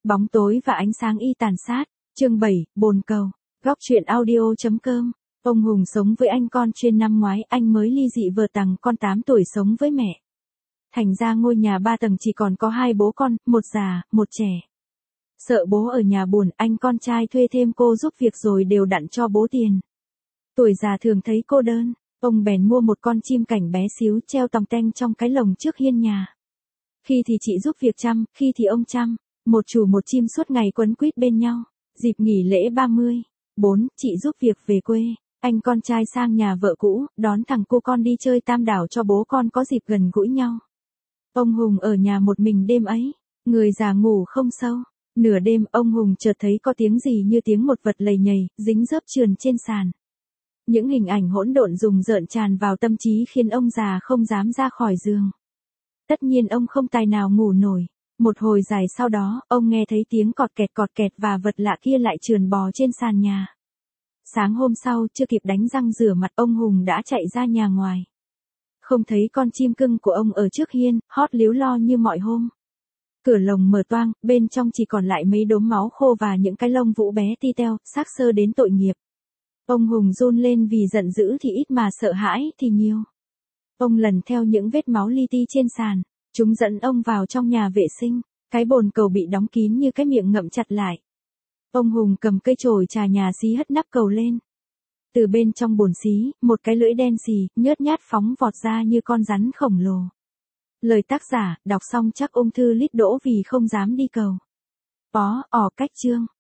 Bóng tối và ánh sáng y tàn sát. Chương 7, bồn cầu. Góc truyện audio.com. Ông Hùng sống với anh con chuyên năm ngoái anh mới ly dị vợ tằng con 8 tuổi sống với mẹ. Thành ra ngôi nhà 3 tầng chỉ còn có 2 bố con, một già, một trẻ. Sợ bố ở nhà buồn, anh con trai thuê thêm cô giúp việc rồi đều đặn cho bố tiền. Tuổi già thường thấy cô đơn, ông bèn mua một con chim cảnh bé xíu treo tòng teng trong cái lồng trước hiên nhà. Khi thì chị giúp việc chăm, khi thì ông chăm, một chủ một chim suốt ngày quấn quýt bên nhau. Dịp nghỉ lễ 30, 4, chị giúp việc về quê, anh con trai sang nhà vợ cũ, đón thằng cu con đi chơi Tam Đảo cho bố con có dịp gần gũi nhau. Ông Hùng ở nhà một mình đêm ấy, người già ngủ không sâu. Nửa đêm ông Hùng chợt thấy có tiếng gì như tiếng một vật lầy nhầy, dính dớp trườn trên sàn. Những hình ảnh hỗn độn rùng rợn tràn vào tâm trí khiến ông già không dám ra khỏi giường. Tất nhiên ông không tài nào ngủ nổi. Một hồi dài sau đó, ông nghe thấy tiếng cọt kẹt và vật lạ kia lại trườn bò trên sàn nhà. Sáng hôm sau, chưa kịp đánh răng rửa mặt, ông Hùng đã chạy ra nhà ngoài. Không thấy con chim cưng của ông ở trước hiên, hót líu lo như mọi hôm. Cửa lồng mở toang, bên trong chỉ còn lại mấy đốm máu khô và những cái lông vũ bé ti teo, xác xơ đến tội nghiệp. Ông Hùng run lên vì giận dữ thì ít mà sợ hãi thì nhiều. Ông lần theo những vết máu li ti trên sàn, chúng dẫn ông vào trong nhà vệ sinh, cái bồn cầu bị đóng kín như cái miệng ngậm chặt lại. Ông Hùng cầm cây chổi chà nhà xí hất nắp cầu lên. Từ bên trong bồn xí, một cái lưỡi đen xì, nhớt nhát phóng vọt ra như con rắn khổng lồ. Lời tác giả, đọc xong chắc ung thư lít đỗ vì không dám đi cầu. Cách chương.